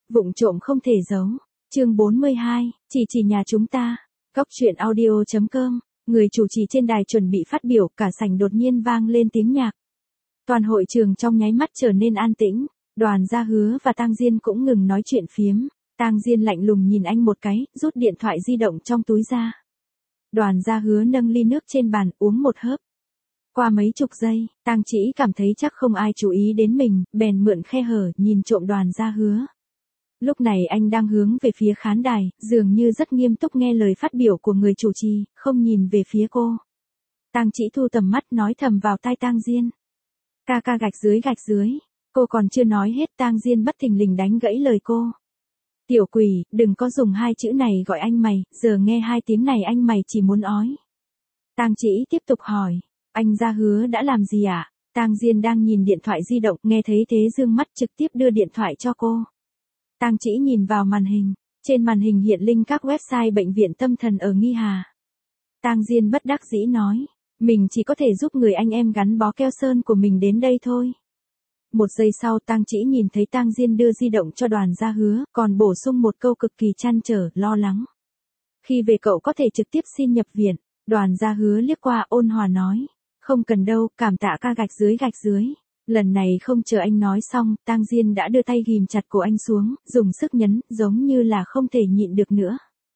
Vụng trộm không thể giấu. Chương 42, chỉ nhà chúng ta. Góc truyện audio.com. Người chủ trì trên đài chuẩn bị phát biểu, cả sảnh đột nhiên vang lên tiếng nhạc. Toàn hội trường trong nháy mắt trở nên an tĩnh, Đoàn Gia Hứa và Tang Diên cũng ngừng nói chuyện phiếm. Tang Diên lạnh lùng nhìn anh một cái, rút điện thoại di động trong túi ra. Đoàn Gia Hứa nâng ly nước trên bàn, uống một hớp. Qua mấy chục giây, Tang Chỉ cảm thấy chắc không ai chú ý đến mình, bèn mượn khe hở nhìn trộm Đoàn Gia Hứa. Lúc này anh đang hướng về phía khán đài, dường như rất nghiêm túc nghe lời phát biểu của người chủ trì, không nhìn về phía cô. Tang Chỉ thu tầm mắt nói thầm vào tai Tang Diên. Ca ca gạch dưới. Cô còn chưa nói hết, Tang Diên bất thình lình đánh gãy lời cô. Tiểu quỷ, đừng có dùng hai chữ này gọi anh mày, giờ nghe hai tiếng này anh mày chỉ muốn ói. Tang Chỉ tiếp tục hỏi, anh Gia Hứa đã làm gì ạ? Tang Diên đang nhìn điện thoại di động, nghe thấy thế dương mắt trực tiếp đưa điện thoại cho cô. Tang Chỉ nhìn vào màn hình, trên màn hình hiện link các website bệnh viện tâm thần ở Nghi Hà. Tang Diên bất đắc dĩ nói, mình chỉ có thể giúp người anh em gắn bó keo sơn của mình đến đây thôi. Một giây sau Tang Chỉ nhìn thấy Tang Diên đưa di động cho Đoàn Gia Hứa, còn bổ sung một câu cực kỳ trăn trở, lo lắng. Khi về cậu có thể trực tiếp xin nhập viện. Đoàn Gia Hứa liếc qua ôn hòa nói, không cần đâu, cảm tạ ca gạch dưới. Lần này không chờ anh nói xong, Tang Diên đã đưa tay ghìm chặt cổ anh xuống, dùng sức nhấn, giống như là không thể nhịn được nữa.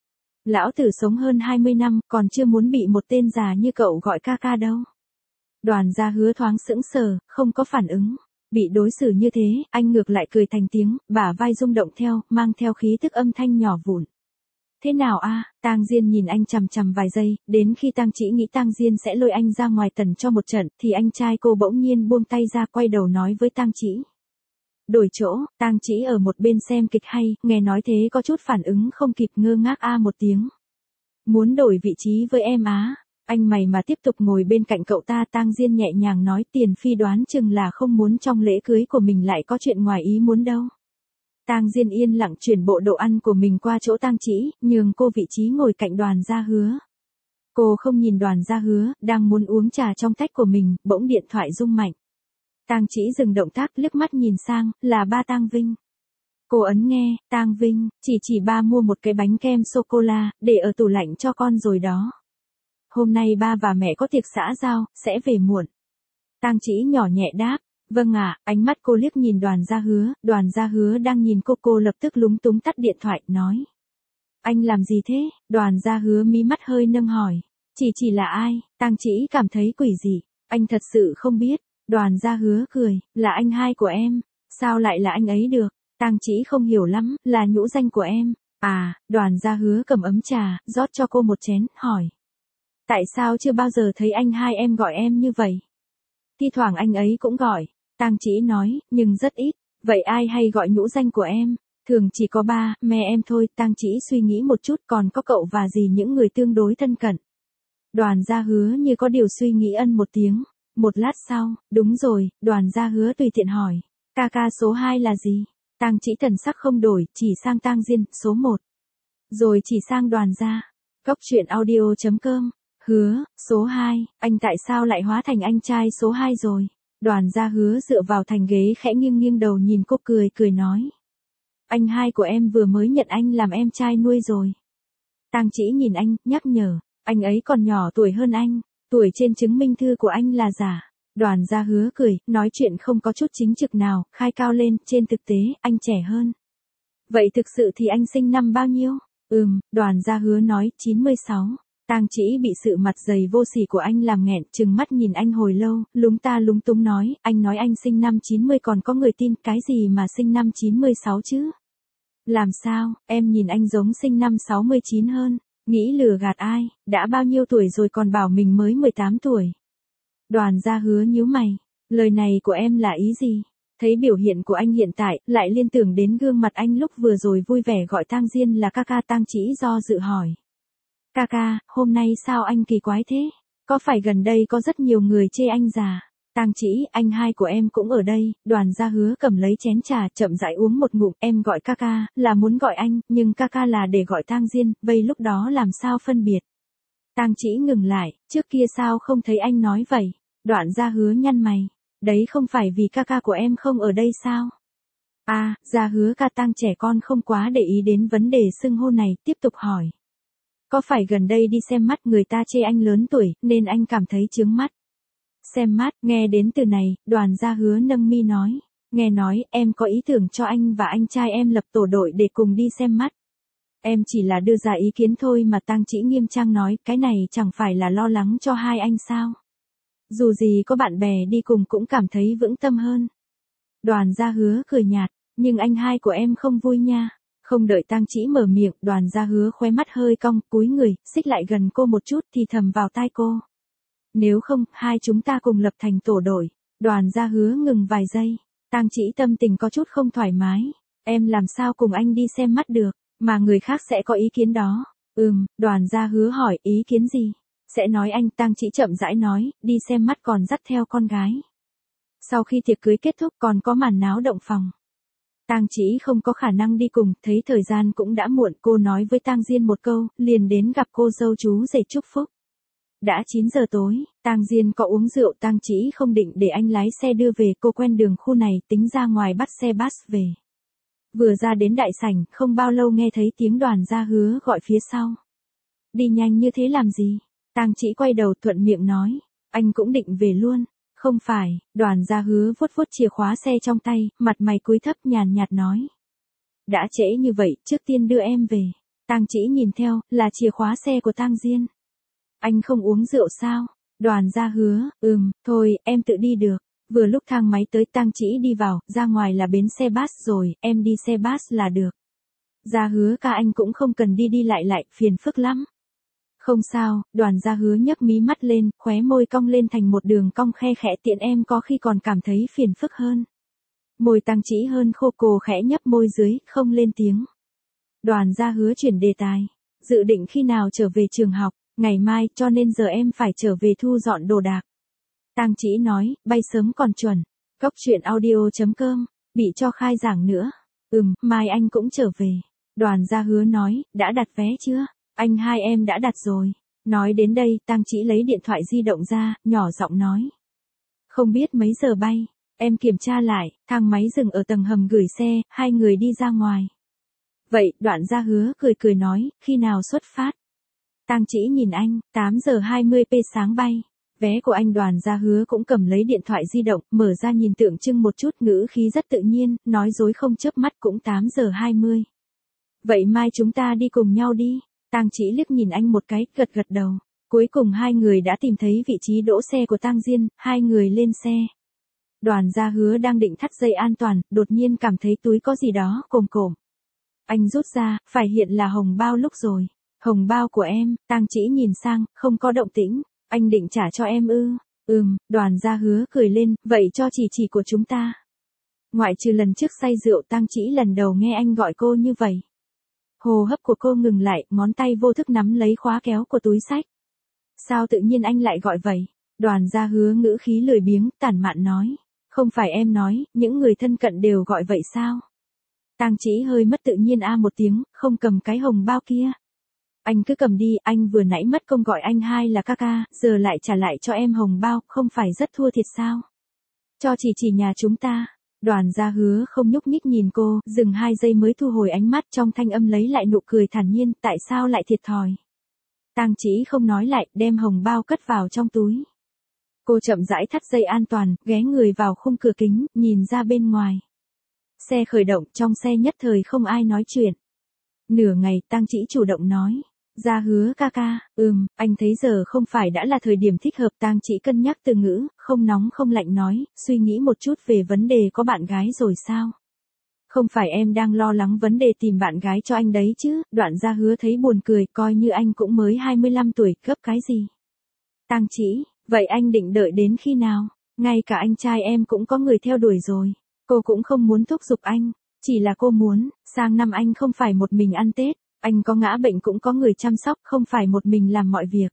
Lão tử sống hơn 20 năm, còn chưa muốn bị một tên già như cậu gọi ca ca đâu. Đoàn Gia Hứa thoáng sững sờ, không có phản ứng. Bị đối xử như thế, anh ngược lại cười thành tiếng, bả vai rung động theo, mang theo khí tức âm thanh nhỏ vụn. Thế nào a? Tang Diên nhìn anh chằm chằm vài giây, đến khi Tang Chỉ nghĩ Tang Diên sẽ lôi anh ra ngoài tần cho một trận, thì anh trai cô bỗng nhiên buông tay ra, quay đầu nói với Tang Chỉ. Đổi chỗ. Tang Chỉ ở một bên xem kịch hay, nghe nói thế có chút phản ứng không kịp, ngơ ngác a một tiếng. Muốn đổi vị trí với em á? Anh mày mà tiếp tục ngồi bên cạnh cậu ta. Tang Diên nhẹ nhàng nói, Tiền Phi đoán chừng là không muốn trong lễ cưới của mình lại có chuyện ngoài ý muốn đâu. Tang Diên yên lặng chuyển bộ đồ ăn của mình qua chỗ Tang Chỉ, nhường cô vị trí ngồi cạnh Đoàn Gia Hứa. Cô không nhìn Đoàn Gia Hứa, đang muốn uống trà trong tách của mình, bỗng điện thoại rung mạnh. Tang Chỉ dừng động tác, liếc mắt nhìn sang, là ba Tang Vinh. Cô ấn nghe, Tang Vinh, chỉ ba mua một cái bánh kem sô-cô-la, để ở tủ lạnh cho con rồi đó. Hôm nay ba và mẹ có tiệc xã giao, sẽ về muộn. Tang Chỉ nhỏ nhẹ đáp. Vâng ạ. Ánh mắt cô liếc nhìn Đoàn Gia Hứa đang nhìn cô lập tức lúng túng tắt điện thoại, nói. Anh làm gì thế? Đoàn Gia Hứa mí mắt hơi nâng hỏi. Chỉ là ai? Tang Chỉ cảm thấy quỷ dị. Anh thật sự không biết. Đoàn Gia Hứa cười, là anh hai của em. Sao lại là anh ấy được? Tang Chỉ không hiểu lắm, là nhũ danh của em. À, Đoàn Gia Hứa cầm ấm trà, rót cho cô một chén, hỏi. Tại sao chưa bao giờ thấy anh hai em gọi em như vậy? Thi thoảng anh ấy cũng gọi. Tang Chỉ nói, nhưng rất ít. Vậy ai hay gọi nhũ danh của em? Thường chỉ có ba, mẹ em thôi. Tang Chỉ suy nghĩ một chút, còn có cậu và dì, những người tương đối thân cận. Đoàn Gia Hứa như có điều suy nghĩ ân một tiếng. Một lát sau, đúng rồi, Đoàn Gia Hứa tùy tiện hỏi. Ca ca số 2 là gì? Tang Chỉ thần sắc không đổi, chỉ sang Tang Diên, số 1. Rồi chỉ sang Đoàn Gia. Góc truyện audio.com. Hứa, số 2, anh tại sao lại hóa thành anh trai số 2 rồi? Đoàn Gia Hứa dựa vào thành ghế khẽ nghiêng đầu nhìn cô, cười nói. Anh hai của em vừa mới nhận anh làm em trai nuôi rồi. Tang Chỉ nhìn anh, nhắc nhở, anh ấy còn nhỏ tuổi hơn anh, tuổi trên chứng minh thư của anh là giả. Đoàn Gia Hứa cười, nói chuyện không có chút chính trực nào, khai cao lên, trên thực tế, anh trẻ hơn. Vậy thực sự thì anh sinh năm bao nhiêu? Đoàn Gia Hứa nói, 96. Tang Chỉ bị sự mặt dày vô sỉ của anh làm nghẹn, trừng mắt nhìn anh hồi lâu, lúng ta lúng túng nói, anh nói anh sinh năm 90 còn có người tin, cái gì mà sinh năm 96 chứ? Làm sao, em nhìn anh giống sinh năm 69 hơn, nghĩ lừa gạt ai, đã bao nhiêu tuổi rồi còn bảo mình mới 18 tuổi. Đoàn Gia Hứa nhíu mày, lời này của em là ý gì? Thấy biểu hiện của anh hiện tại, lại liên tưởng đến gương mặt anh lúc vừa rồi vui vẻ gọi Tang Diên là ca ca. Tang Chỉ do dự hỏi. Ca ca, hôm nay sao anh kỳ quái thế? Có phải gần đây có rất nhiều người chê anh già? Tang Chỉ, anh hai của em cũng ở đây. Đoàn Gia Hứa cầm lấy chén trà, chậm rãi uống một ngụm. Em gọi ca ca, là muốn gọi anh, nhưng ca ca là để gọi Tang Diên, vậy lúc đó làm sao phân biệt? Tang Chỉ ngừng lại, trước kia sao không thấy anh nói vậy? Đoàn Gia Hứa nhăn mày. Đấy không phải vì ca ca của em không ở đây sao? Gia Hứa ca Tang trẻ con không quá để ý đến vấn đề xưng hô này, tiếp tục hỏi. Có phải gần đây đi xem mắt người ta chê anh lớn tuổi, nên anh cảm thấy chướng mắt? Xem mắt, nghe đến từ này, Đoàn Gia Hứa nâng mi nói. Nghe nói, em có ý tưởng cho anh và anh trai em lập tổ đội để cùng đi xem mắt. Em chỉ là đưa ra ý kiến thôi mà. Tang Chỉ nghiêm trang nói, cái này chẳng phải là lo lắng cho hai anh sao? Dù gì có bạn bè đi cùng cũng cảm thấy vững tâm hơn. Đoàn Gia Hứa cười nhạt, nhưng anh hai của em không vui nha. Không đợi Tang Chỉ mở miệng, Đoàn Gia Hứa khóe mắt hơi cong, cúi người, xích lại gần cô một chút thì thầm vào tai cô. Nếu không, hai chúng ta cùng lập thành tổ đội. Đoàn Gia Hứa ngừng vài giây. Tang Chỉ tâm tình có chút không thoải mái. Em làm sao cùng anh đi xem mắt được, mà người khác sẽ có ý kiến đó. Đoàn Gia Hứa hỏi, ý kiến gì? Sẽ nói anh. Tang Chỉ chậm rãi nói, đi xem mắt còn dắt theo con gái. Sau khi tiệc cưới kết thúc còn có màn náo động phòng. Tang Chỉ không có khả năng đi cùng, thấy thời gian cũng đã muộn, cô nói với Tang Diên một câu, liền đến gặp cô dâu chú rể chúc phúc. Đã 9 giờ tối, Tang Diên có uống rượu, Tang Chỉ không định để anh lái xe đưa về, cô quen đường khu này, tính ra ngoài bắt xe bus về. Vừa ra đến đại sảnh, không bao lâu nghe thấy tiếng Đoàn Gia Hứa gọi phía sau. Đi nhanh như thế làm gì? Tang Chỉ quay đầu thuận miệng nói, anh cũng định về luôn. Không phải. Đoàn Gia Hứa vuốt vuốt chìa khóa xe trong tay, mặt mày cúi thấp nhàn nhạt nói. Đã trễ như vậy, trước tiên đưa em về. Tang Chỉ nhìn theo, là chìa khóa xe của Tang Diên. Anh không uống rượu sao? Đoàn Gia Hứa, thôi, em tự đi được. Vừa lúc thang máy tới, Tang Chỉ đi vào, ra ngoài là bến xe bus rồi, em đi xe bus là được. Gia Hứa ca anh cũng không cần đi đi lại, phiền phức lắm. Không sao. Đoàn Gia Hứa nhấc mí mắt lên, khóe môi cong lên thành một đường cong khe khẽ, tiện em có khi còn cảm thấy phiền phức hơn. Môi Tang Chỉ hơn khô, cô khẽ nhấp môi dưới, không lên tiếng. Đoàn Gia Hứa chuyển đề tài. Dự định khi nào trở về trường học? Ngày mai, cho nên giờ em phải trở về thu dọn đồ đạc. Tang Chỉ nói, bay sớm còn chuẩn. Cóc truyện audio.com, bị cho khai giảng nữa. Mai anh cũng trở về. Đoàn Gia Hứa nói, đã đặt vé chưa? Anh hai em đã đặt rồi. Nói đến đây, Tang Chỉ lấy điện thoại di động ra, nhỏ giọng nói. Không biết mấy giờ bay, em kiểm tra lại, thang máy dừng ở tầng hầm gửi xe, hai người đi ra ngoài. Vậy, Đoàn Gia Hứa cười nói, khi nào xuất phát? Tang Chỉ nhìn anh, 8 giờ 20 p sáng bay. Vé của anh. Đoàn Gia Hứa cũng cầm lấy điện thoại di động, mở ra nhìn tượng trưng một chút, ngữ khí rất tự nhiên, nói dối không chớp mắt, cũng 8 giờ 20. Vậy mai chúng ta đi cùng nhau đi. Tang Chỉ liếc nhìn anh một cái, gật đầu. Cuối cùng hai người đã tìm thấy vị trí đỗ xe của Tang Diên, hai người lên xe. Đoàn Gia Hứa đang định thắt dây an toàn, đột nhiên cảm thấy túi có gì đó cồm cộm. Anh rút ra, phải hiện là hồng bao lúc rồi. Hồng bao của em. Tang Chỉ nhìn sang, không có động tĩnh. Anh định trả cho em ư? Đoàn Gia Hứa cười lên, vậy cho chỉ của chúng ta. Ngoại trừ lần trước say rượu, Tang Chỉ lần đầu nghe anh gọi cô như vậy. Hô hấp của cô ngừng lại, ngón tay vô thức nắm lấy khóa kéo của túi xách. Sao tự nhiên anh lại gọi vậy? Đoàn Gia Hứa ngữ khí lười biếng, tản mạn nói. Không phải em nói, những người thân cận đều gọi vậy sao? Tang Chỉ hơi mất tự nhiên một tiếng, không cầm cái hồng bao kia. Anh cứ cầm đi, anh vừa nãy mất công gọi anh hai là ca ca, giờ lại trả lại cho em hồng bao, không phải rất thua thiệt sao? Cho chỉ nhà chúng ta. Đoàn Gia Hứa không nhúc nhích nhìn cô, dừng 2 giây mới thu hồi ánh mắt, trong thanh âm lấy lại nụ cười thản nhiên, tại sao lại thiệt thòi? Tang Chỉ không nói lại, đem hồng bao cất vào trong túi. Cô chậm rãi thắt dây an toàn, ghé người vào khung cửa kính, nhìn ra bên ngoài. Xe khởi động, trong xe nhất thời không ai nói chuyện. Nửa ngày, Tang Chỉ chủ động nói. Gia Hứa ca ca, anh thấy giờ không phải đã là thời điểm thích hợp. Tang Chỉ cân nhắc từ ngữ, không nóng không lạnh nói, suy nghĩ một chút về vấn đề có bạn gái rồi sao? Không phải em đang lo lắng vấn đề tìm bạn gái cho anh đấy chứ? Đoạn Gia Hứa thấy buồn cười, coi như anh cũng mới 25 tuổi, gấp cái gì? Tang Chỉ, vậy anh định đợi đến khi nào? Ngay cả anh trai em cũng có người theo đuổi rồi. Cô cũng không muốn thúc giục anh, chỉ là cô muốn, sang năm anh không phải một mình ăn Tết. Anh có ngã bệnh cũng có người chăm sóc, không phải một mình làm mọi việc.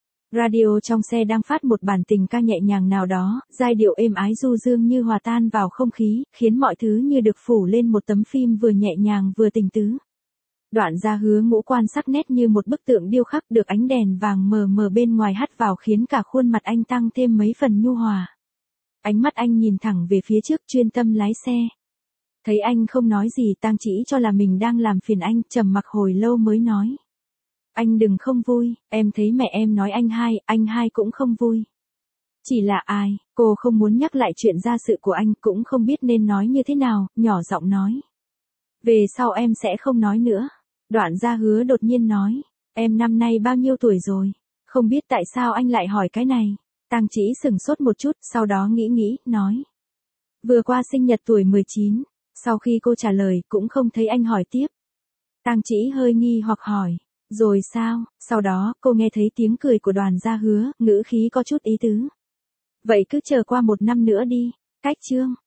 Radio trong xe đang phát một bản tình ca nhẹ nhàng nào đó, giai điệu êm ái du dương như hòa tan vào không khí, khiến mọi thứ như được phủ lên một tấm phim vừa nhẹ nhàng vừa tình tứ. Đoạn Gia Hứa ngũ quan sắc nét như một bức tượng điêu khắc, được ánh đèn vàng mờ mờ bên ngoài hắt vào khiến cả khuôn mặt anh tăng thêm mấy phần nhu hòa. Ánh mắt anh nhìn thẳng về phía trước, chuyên tâm lái xe. Thấy anh không nói gì, Tang Chỉ cho là mình đang làm phiền anh, trầm mặc hồi lâu mới nói. Anh đừng không vui, em thấy mẹ em nói anh hai cũng không vui. Chỉ là ai, cô không muốn nhắc lại chuyện gia sự của anh, cũng không biết nên nói như thế nào, nhỏ giọng nói. Về sau em sẽ không nói nữa. Đoạn Gia Hứa đột nhiên nói, em năm nay bao nhiêu tuổi rồi? Không biết tại sao anh lại hỏi cái này. Tang Chỉ sững sốt một chút, sau đó nghĩ, nói. Vừa qua sinh nhật tuổi 19, sau khi cô trả lời cũng không thấy anh hỏi tiếp. Tang Chỉ hơi nghi hoặc hỏi, rồi sao? Sau đó cô nghe thấy tiếng cười của Đoàn Gia Hứa, ngữ khí có chút ý tứ. Vậy cứ chờ qua 1 năm nữa đi, cách chương.